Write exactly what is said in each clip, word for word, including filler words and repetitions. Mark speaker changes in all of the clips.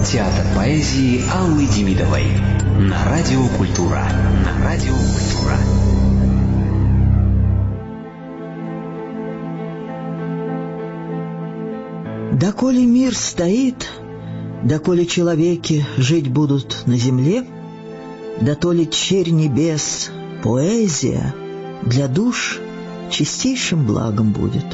Speaker 1: Театр поэзии Аллы Демидовой на Радио Культура. На Радио Культура.
Speaker 2: Доколе мир стоит, доколе человеки жить будут на земле, дотоле черь небес, поэзия для душ чистейшим благом будет.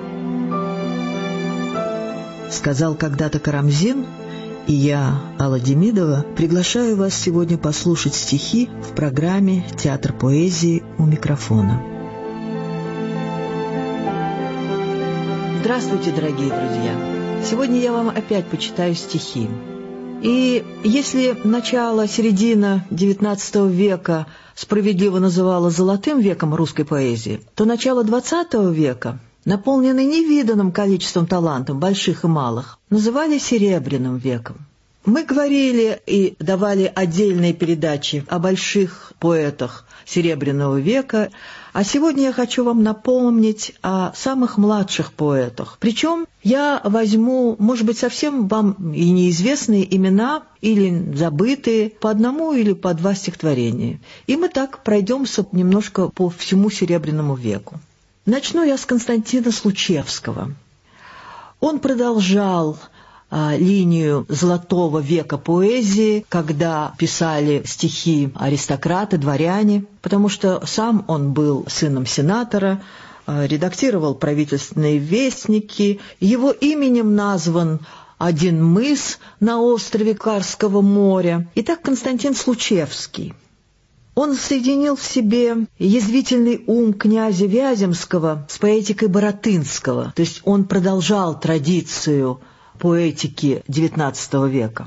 Speaker 2: Сказал когда-то Карамзин, и я, Алла Демидова, приглашаю вас сегодня послушать стихи в программе «Театр поэзии» у микрофона. Здравствуйте, дорогие друзья! Сегодня я вам опять почитаю стихи. И если начало, середина девятнадцатого века справедливо называла золотым веком русской поэзии, то начало двадцатого века, наполненный невиданным количеством талантов, больших и малых, называли серебряным веком. Мы говорили и давали отдельные передачи о больших поэтах Серебряного века, а сегодня я хочу вам напомнить о самых младших поэтах. Причем я возьму, может быть, совсем вам и неизвестные имена или забытые, по одному или по два стихотворения. И мы так пройдемся немножко по всему Серебряному веку. Начну я с Константина Случевского. Он продолжал а, линию золотого века поэзии, когда писали стихи аристократы, дворяне, потому что сам он был сыном сенатора, а, редактировал правительственные вестники, его именем назван один мыс на острове Карского моря. Итак, Константин Случевский. Он соединил в себе язвительный ум князя Вяземского с поэтикой Баратынского, то есть он продолжал традицию поэтики девятнадцатого века.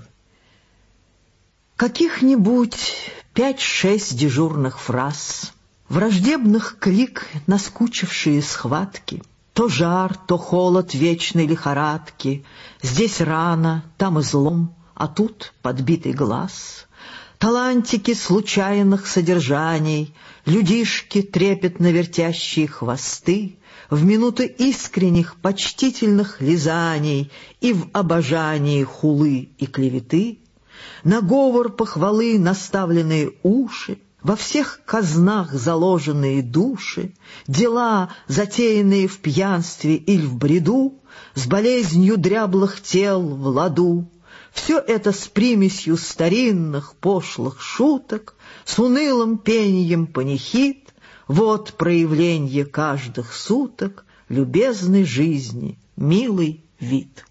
Speaker 2: Каких-нибудь пять-шесть дежурных фраз, враждебных клик, наскучившие схватки, то жар, то холод вечной лихорадки, здесь рана, там излом, а тут подбитый глаз — талантики случайных содержаний, людишки, трепетно вертящие хвосты, в минуты искренних почтительных лизаний и в обожании хулы и клеветы, на говор похвалы наставленные уши, во всех казнах заложенные души, дела, затеянные в пьянстве или в бреду, с болезнью дряблых тел в ладу. Все это с примесью старинных пошлых шуток, с унылым пеньем панихид, вот проявление каждых суток любезной жизни, милый вид.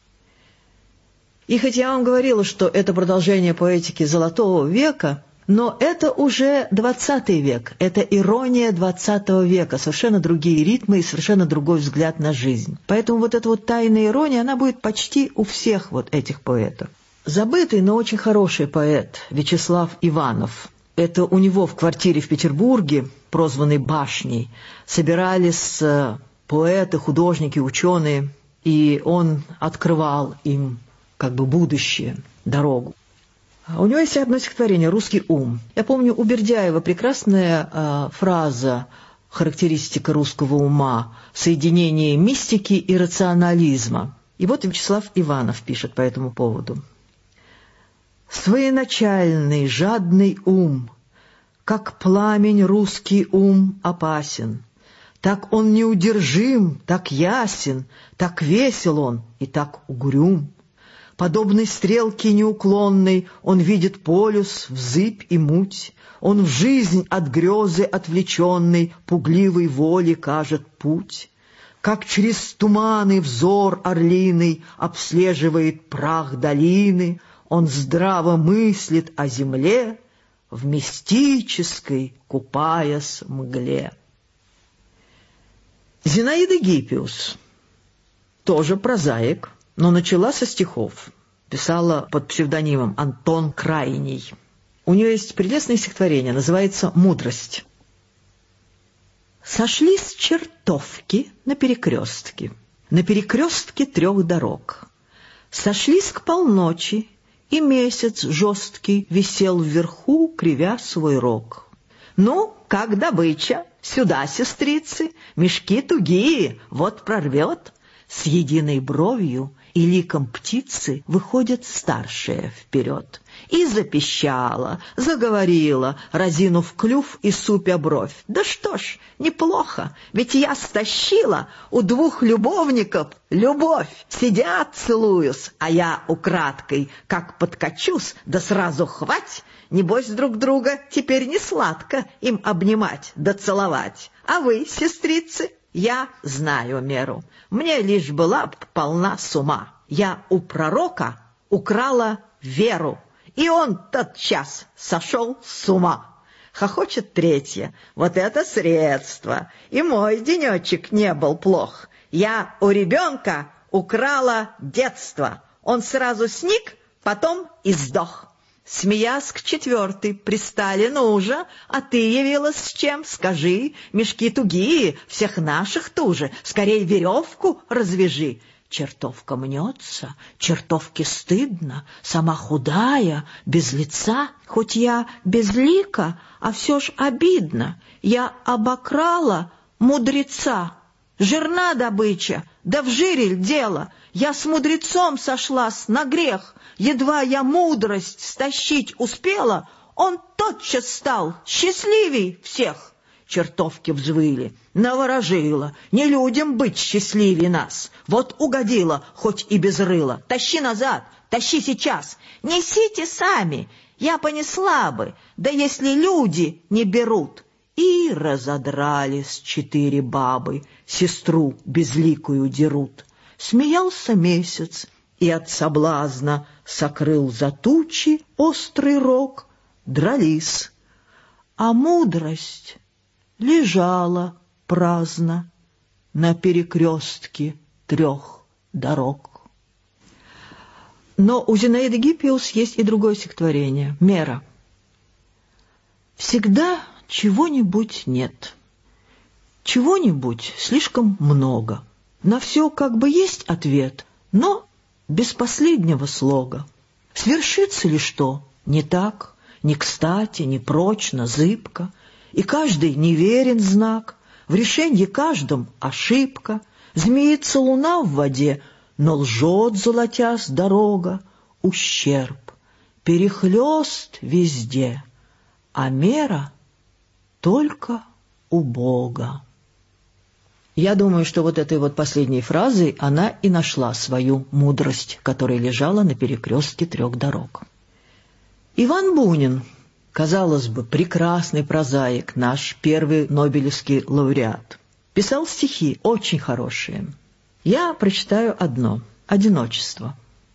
Speaker 2: И хоть я вам говорила, что это продолжение поэтики Золотого века, но это уже двадцатый век, это ирония двадцатого века, совершенно другие ритмы и совершенно другой взгляд на жизнь. Поэтому вот эта вот тайная ирония, она будет почти у всех вот этих поэтов. Забытый, но очень хороший поэт Вячеслав Иванов. Это у него в квартире в Петербурге, прозванной Башней, собирались поэты, художники, ученые, и он открывал им как бы будущее, дорогу. У него есть одно стихотворение «Русский ум». Я помню, у Бердяева прекрасная э, фраза, характеристика русского ума, соединение мистики и рационализма. И вот Вячеслав Иванов пишет по этому поводу. «Своеначальный, жадный ум, как пламень русский ум опасен, так он неудержим, так ясен, так весел он и так угрюм. Подобной стрелке неуклонной он видит полюс, взыбь и муть, он в жизнь от грезы отвлеченной пугливой воли кажет путь, как через туманы взор орлиный обслеживает прах долины, он здраво мыслит о земле, в мистической купаясь мгле». Зинаида Гиппиус, тоже прозаик, но начала со стихов. Писала под псевдонимом Антон Крайний. У нее есть прелестное стихотворение, называется «Мудрость». Сошлись чертовки на перекрестке, на перекрестке трех дорог. Сошлись к полночи, и месяц жесткий висел вверху, кривя свой рог. Ну, как добыча, сюда, сестрицы, мешки тугие, вот прорвет. С единой бровью и ликом птицы выходит старшая вперед. И запищала, заговорила, разинув клюв и супя бровь. Да что ж, неплохо, ведь я стащила у двух любовников любовь. Сидят, целуюсь, а я украдкой, как подкачусь, да сразу хвать. Небось, друг друга теперь не сладко им обнимать да целовать. А вы, сестрицы, я знаю меру. Мне лишь была б полна с ума. Я у пророка украла веру, и он тотчас сошел с ума. Хохочет третья. Вот это средство. И мой денечек не был плох. Я у ребенка украла детство. Он сразу сник, потом и сдох. Смеясь к четвертой, пристали, ну уже, а ты явилась с чем? Скажи, мешки тугие, всех наших туже, скорей веревку развяжи. Чертовка мнется, чертовке стыдно, сама худая, без лица, хоть я без лика, а все ж обидно. Я обокрала мудреца, жирна добыча, да в жире дело. Я с мудрецом сошлась на грех, едва я мудрость стащить успела, он тотчас стал счастливей всех. Чертовки взвыли, наворожила, не людям быть счастливее нас. Вот угодила, хоть и без рыла. Тащи назад, тащи сейчас, несите сами, я понесла бы, да если люди не берут. И разодрались четыре бабы, сестру безликую дерут. Смеялся месяц, и от соблазна сокрыл за тучи острый рог, дрались. А мудрость лежала праздно на перекрестке трех дорог. Но у Зинаиды Гиппиус есть и другое стихотворение — «Мера». Всегда чего-нибудь нет, чего-нибудь слишком много. На все как бы есть ответ, но без последнего слога. Свершится ли что? Не так, не кстати, не прочно, зыбко. И каждый неверен знак, в решении каждом ошибка. Змеится луна в воде, но лжет, золотясь, дорога. Ущерб, перехлёст везде, а мера только у Бога. Я думаю, что вот этой вот последней фразой она и нашла свою мудрость, которая лежала на перекрестке трех дорог. Иван Бунин, казалось бы, прекрасный прозаик, наш первый нобелевский лауреат, писал стихи очень хорошие. Я прочитаю одно — «Одиночество».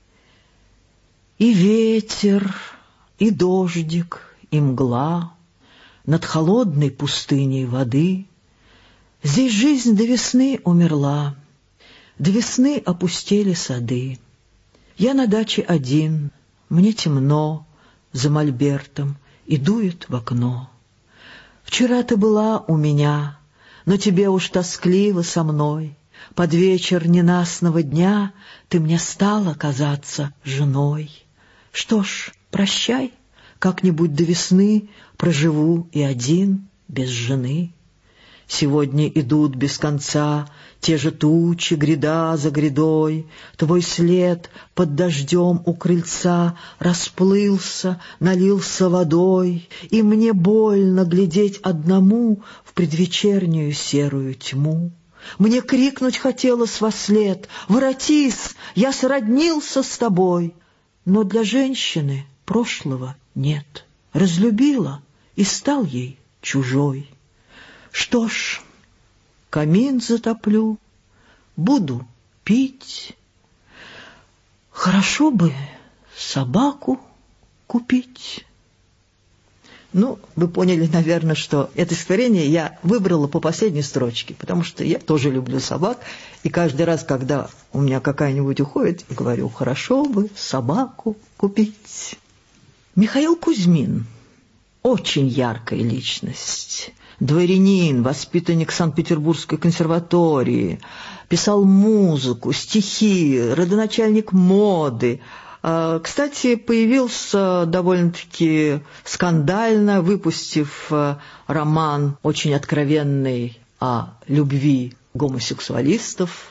Speaker 2: И ветер, и дождик, и мгла над холодной пустыней воды. Здесь жизнь до весны умерла, до весны опустели сады. Я на даче один, мне темно, за мольбертом, и дует в окно. Вчера ты была у меня, но тебе уж тоскливо со мной. Под вечер ненастного дня ты мне стала казаться женой. Что ж, прощай, как-нибудь до весны проживу и один, без жены. Сегодня идут без конца те же тучи, гряда за грядой. Твой след под дождем у крыльца расплылся, налился водой, и мне больно глядеть одному в предвечернюю серую тьму. Мне крикнуть хотелось вослед: «Воротись, я сроднился с тобой!» Но для женщины прошлого нет. Разлюбила и стал ей чужой. Что ж, камин затоплю, буду пить. Хорошо бы собаку купить. Ну, вы поняли, наверное, что это стихотворение я выбрала по последней строчке, потому что я тоже люблю собак, и каждый раз, когда у меня какая-нибудь уходит, я говорю: хорошо бы собаку купить. Михаил Кузьмин — очень яркая личность. Дворянин, воспитанник Санкт-Петербургской консерватории, писал музыку, стихи, родоначальник моды. Кстати, появился довольно-таки скандально, выпустив роман очень откровенный о любви гомосексуалистов.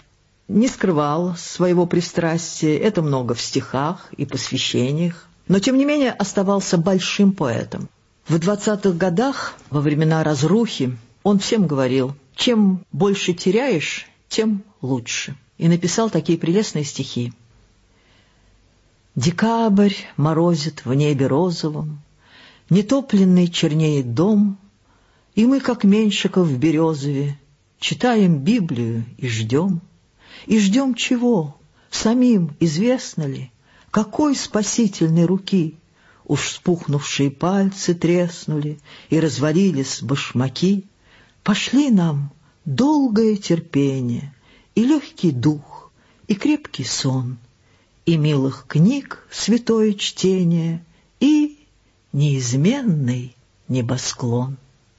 Speaker 2: не скрывал своего пристрастия, это много в стихах и посвящениях, но тем не менее оставался большим поэтом. В двадцатых годах, во времена разрухи, он всем говорил: чем больше теряешь, тем лучше. И написал такие прелестные стихи. «Декабрь морозит в небе розовом, нетопленный чернеет дом, и мы, как Меньшиков в Березове, читаем Библию и ждем. И ждем чего? Самим известно ли, какой спасительной руки уж вспухнувшие пальцы треснули и развалились башмаки. Пошли нам долгое терпение и легкий дух, и крепкий сон, и милых книг святое чтение, и неизменный небосклон».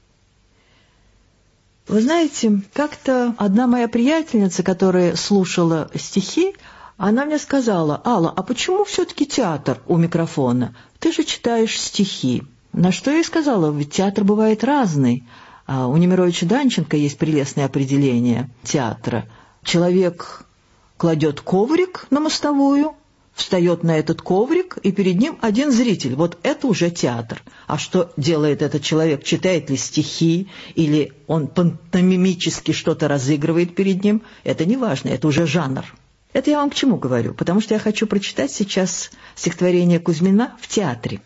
Speaker 2: Вы знаете, как-то одна моя приятельница, которая слушала стихи, она мне сказала: «Алла, а почему все-таки театр у микрофона? Ты же читаешь стихи». На что я ей сказала: ведь театр бывает разный. А у Немировича Данченко есть прелестное определение театра. Человек кладет коврик на мостовую, встает на этот коврик, и перед ним один зритель. Вот это уже театр. А что делает этот человек? Читает ли стихи, или он пантомимически что-то разыгрывает перед ним? Это не важно, это уже жанр. Это я вам к чему говорю? Потому что я хочу прочитать сейчас стихотворение Кузьмина в театре.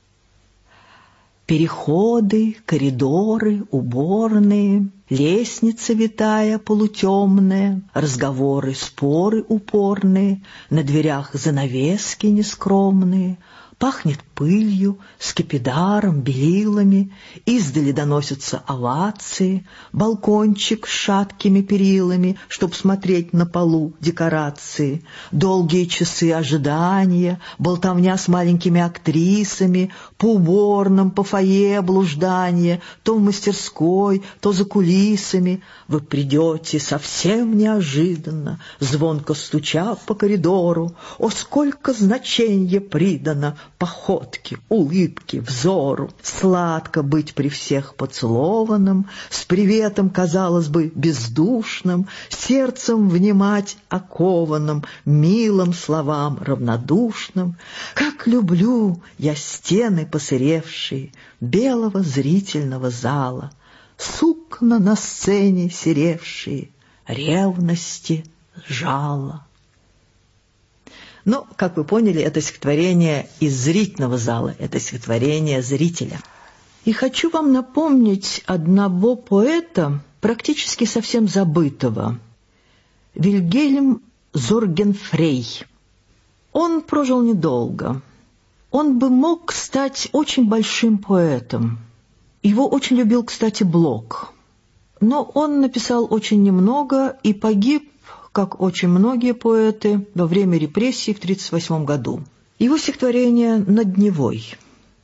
Speaker 2: Переходы, коридоры, уборные, лестница витая полутемная, разговоры, споры упорные, на дверях занавески нескромные, пахнет пылью, скипидаром, белилами, издали доносятся овации, балкончик с шаткими перилами, чтоб смотреть на полу декорации, долгие часы ожидания, болтовня с маленькими актрисами, по уборным, по фойе блуждание, то в мастерской, то за кулисами. Вы придете совсем неожиданно, звонко стуча по коридору. О, сколько значенья придано походке, улыбке, взору! Сладко быть при всех поцелованным, с приветом, казалось бы, бездушным, сердцем внимать окованным, милым словам равнодушным. Как люблю я стены посыревшие белого зрительного зала, сукна на сцене серевшие, ревности жало. Но, как вы поняли, это стихотворение из зрительного зала, это стихотворение зрителя. И хочу вам напомнить одного поэта, практически совсем забытого, Вильгельм Зоргенфрей. Он прожил недолго. Он бы мог стать очень большим поэтом. Его очень любил, кстати, Блок. Но он написал очень немного и погиб, как очень многие поэты, во время репрессий в тридцать восьмом году. Его стихотворение «Над Невой».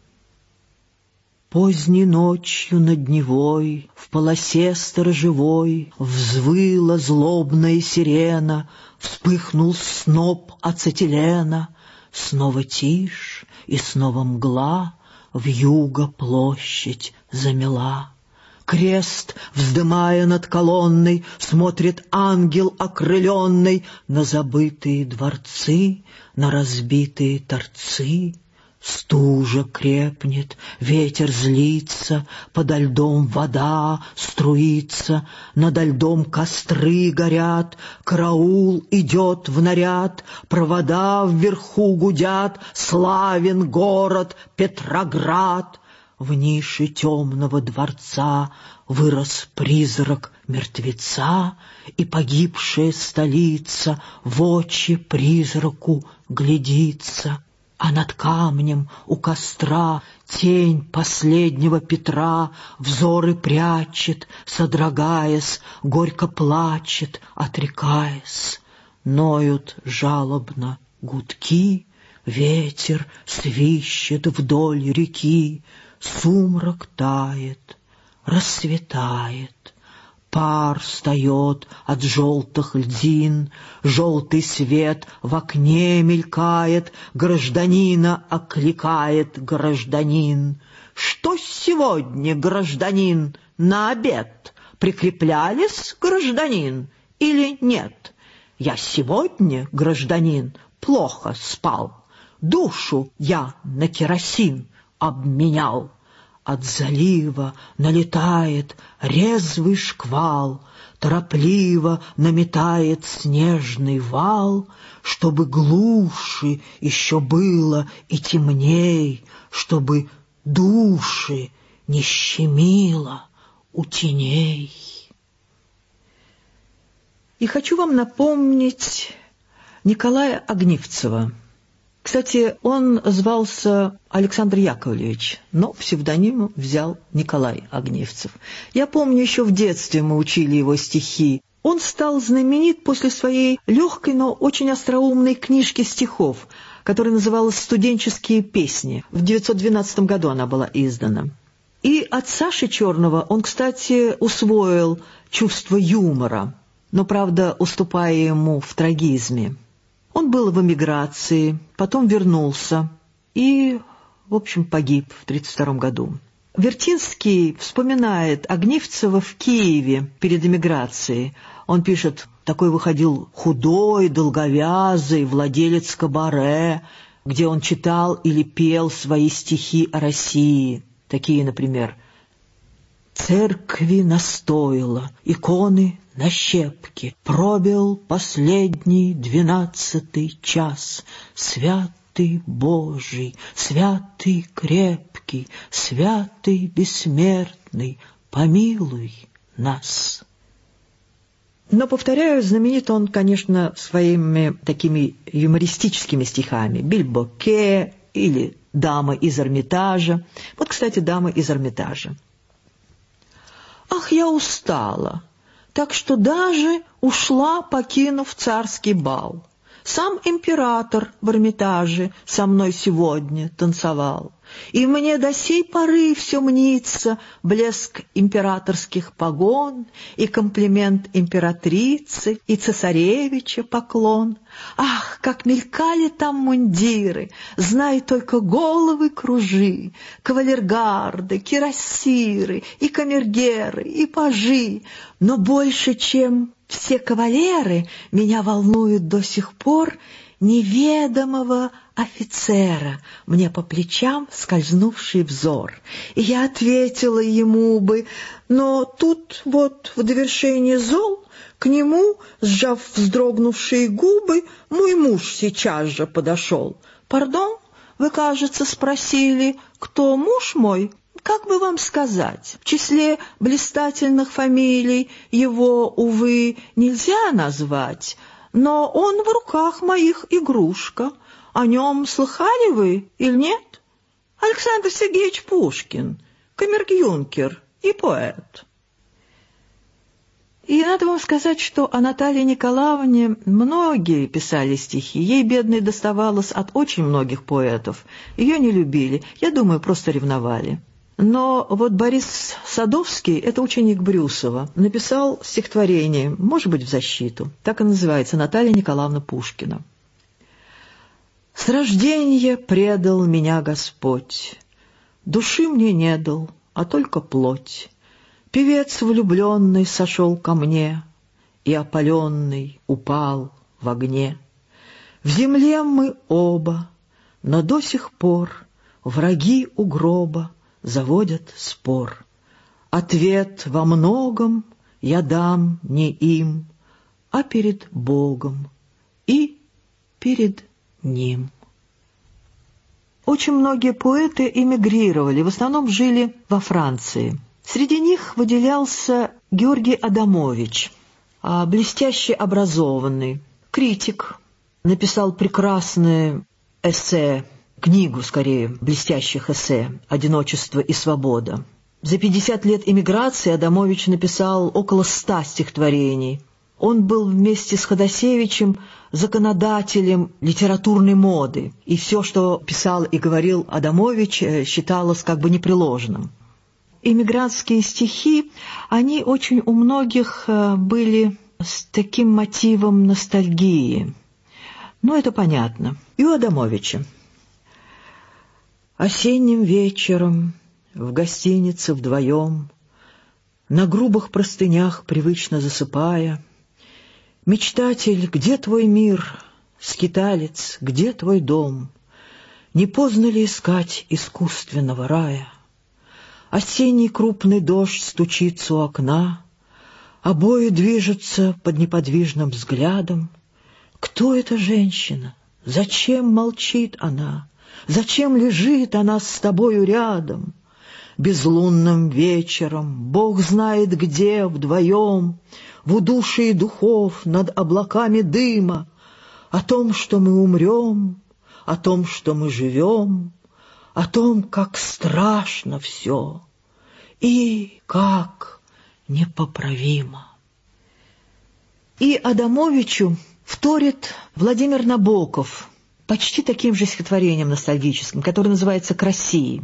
Speaker 2: Поздней ночью над Невой, в полосе сторожевой, взвыла злобная сирена, вспыхнул сноп ацетилена, снова тишь и снова мгла вьюга площадь замела. Крест, вздымая над колонной, смотрит ангел окрыленный на забытые дворцы, на разбитые торцы. Стужа крепнет, ветер злится, подо льдом вода струится, надо льдом костры горят, караул идет в наряд, провода вверху гудят, славен город Петроград. В нише темного дворца вырос призрак мертвеца, и погибшая столица в очи призраку глядится. А над камнем у костра тень последнего Петра взоры прячет, содрогаясь, горько плачет, отрекаясь. Ноют жалобно гудки, ветер свищет вдоль реки, сумрак тает, рассветает. Пар встает от желтых льдин, желтый свет в окне мелькает, гражданина окликает гражданин. Что сегодня, гражданин, на обед? Прикреплялись, гражданин, или нет? Я сегодня, гражданин, плохо спал. Душу я на керосин обменял. От залива налетает резвый шквал, торопливо наметает снежный вал, чтобы глуше еще было и темней, чтобы души не щемило у теней. И хочу вам напомнить Николая Огнивцева. Кстати, он звался Александр Яковлевич, но псевдоним взял Николай Огнивцев. Я помню, еще в детстве мы учили его стихи. Он стал знаменит после своей легкой, но очень остроумной книжки стихов, которая называлась «Студенческие песни». В девятьсот двенадцатом году она была издана. И от Саши Черного он, кстати, усвоил чувство юмора, но, правда, уступая ему в трагизме. Он был в эмиграции, потом вернулся и, в общем, погиб в тридцать втором году. Вертинский вспоминает Огнивцева в Киеве перед эмиграцией. Он пишет: «Такой выходил худой, долговязый, владелец кабаре, где он читал или пел свои стихи о России». Такие, например: «Церкви настойло, иконы на щепки, пробил последний двенадцатый час. Святый Божий, святый крепкий, святый бессмертный, помилуй нас». Но, повторяю, знаменит он, конечно, своими такими юмористическими стихами. «Бильбоке» или «Дама из Эрмитажа». Вот, кстати, «Дама из Эрмитажа». «Ах, я устала, так что даже ушла, покинув царский бал. Сам император в Эрмитаже со мной сегодня танцевал. И мне до сей поры все мнится блеск императорских погон и комплимент императрицы и цесаревича поклон. Ах, как мелькали там мундиры, знай только головы кружи, кавалергарды, кирасиры и камергеры и пажи. Но больше, чем все кавалеры, меня волнует до сих пор неведомого офицера, мне по плечам скользнувший взор. И я ответила ему бы, но тут вот в довершение зол к нему, сжав вздрогнувшие губы, мой муж сейчас же подошел. «Пардон, вы, кажется, спросили, кто муж мой? Как бы вам сказать? В числе блистательных фамилий его, увы, нельзя назвать, но он в руках моих игрушка. О нем слыхали вы или нет? Александр Сергеевич Пушкин, камергюнкер и поэт». И надо вам сказать, что о Наталье Николаевне многие писали стихи. Ей, бедной, доставалось от очень многих поэтов. Ее не любили, я думаю, просто ревновали. Но вот Борис Садовский, это ученик Брюсова, написал стихотворение, может быть, в защиту. Так и называется «Наталья Николаевна Пушкина». «С рождения предал меня Господь, души мне не дал, а только плоть. Певец влюбленный сошел ко мне, и опаленный упал в огне. В земле мы оба, но до сих пор враги у гроба заводят спор. Ответ во многом я дам не им, а перед Богом и перед Ним». Очень многие поэты эмигрировали, в основном жили во Франции. Среди них выделялся Георгий Адамович, блестяще образованный, критик, написал прекрасное эссе, книгу, скорее, блестящих эссе «Одиночество и свобода». За пятьдесят лет эмиграции Адамович написал около ста стихотворений. Он был вместе с Ходосевичем законодателем литературной моды, и все, что писал и говорил Адамович, считалось как бы непреложным. Эмигрантские стихи, они очень у многих были с таким мотивом ностальгии. Ну, это понятно. И у Адамовича. Осенним вечером в гостинице вдвоем, на грубых простынях привычно засыпая, Мечтатель, где твой мир? Скиталец, где твой дом? Не поздно ли искать искусственного рая? Осенний крупный дождь стучится у окна, обои движутся под неподвижным взглядом. Кто эта женщина? Зачем молчит она? Зачем лежит она с тобою рядом? Безлунным вечером, Бог знает где, вдвоем, в удушии духов над облаками дыма, о том, что мы умрем, о том, что мы живем, о том, как страшно все и как непоправимо. И Адамовичу вторит Владимир Набоков почти таким же стихотворением ностальгическим, которое называется «К России».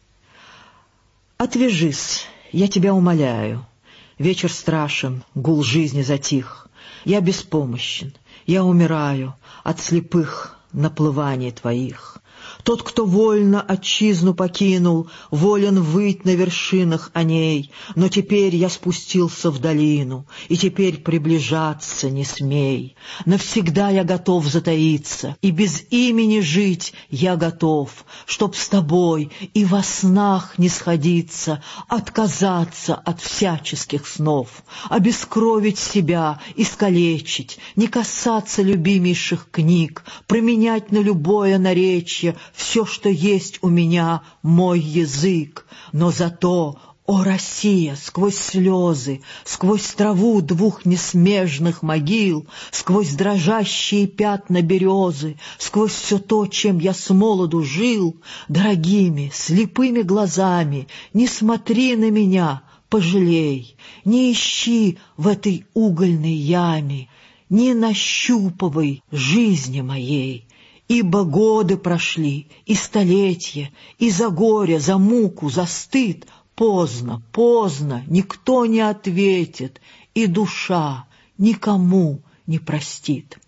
Speaker 2: «Отвяжись, я тебя умоляю, вечер страшен, гул жизни затих, я беспомощен, я умираю от слепых наплываний твоих. Тот, кто вольно отчизну покинул, волен выть на вершинах о ней, но теперь я спустился в долину, и теперь приближаться не смей. Навсегда я готов затаиться, и без имени жить я готов, чтоб с тобой и во снах не сходиться, отказаться от всяческих снов, обескровить себя, искалечить, не касаться любимейших книг, променять на любое наречие все, что есть у меня, мой язык, но зато, о Россия, сквозь слезы, сквозь траву двух несмежных могил, сквозь дрожащие пятна березы, сквозь все то, чем я с молоду жил, дорогими, слепыми глазами, не смотри на меня, пожалей, не ищи в этой угольной яме, не нащупывай жизни моей. Ибо годы прошли, и столетия, и за горе, за муку, за стыд. Поздно, поздно, никто не ответит, и душа никому не простит.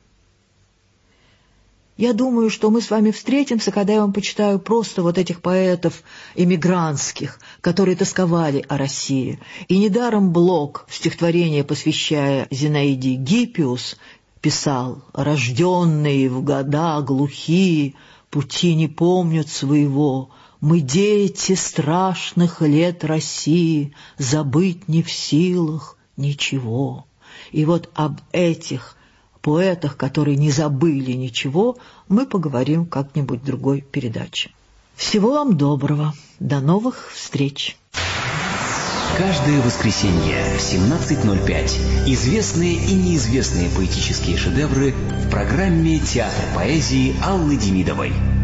Speaker 2: Я думаю, что мы с вами встретимся, когда я вам почитаю просто вот этих поэтов эмигрантских, которые тосковали о России. И недаром Блок, стихотворение, посвящая Зинаиде Гиппиус, писал: «Рожденные в года глухие, пути не помнят своего, мы дети страшных лет России, забыть не в силах ничего». И вот об этих поэтах, которые не забыли ничего, мы поговорим как-нибудь в другой передаче. Всего вам доброго, до новых встреч!
Speaker 1: Каждое воскресенье в семнадцать ноль пять известные и неизвестные поэтические шедевры в программе «Театр поэзии» Аллы Демидовой.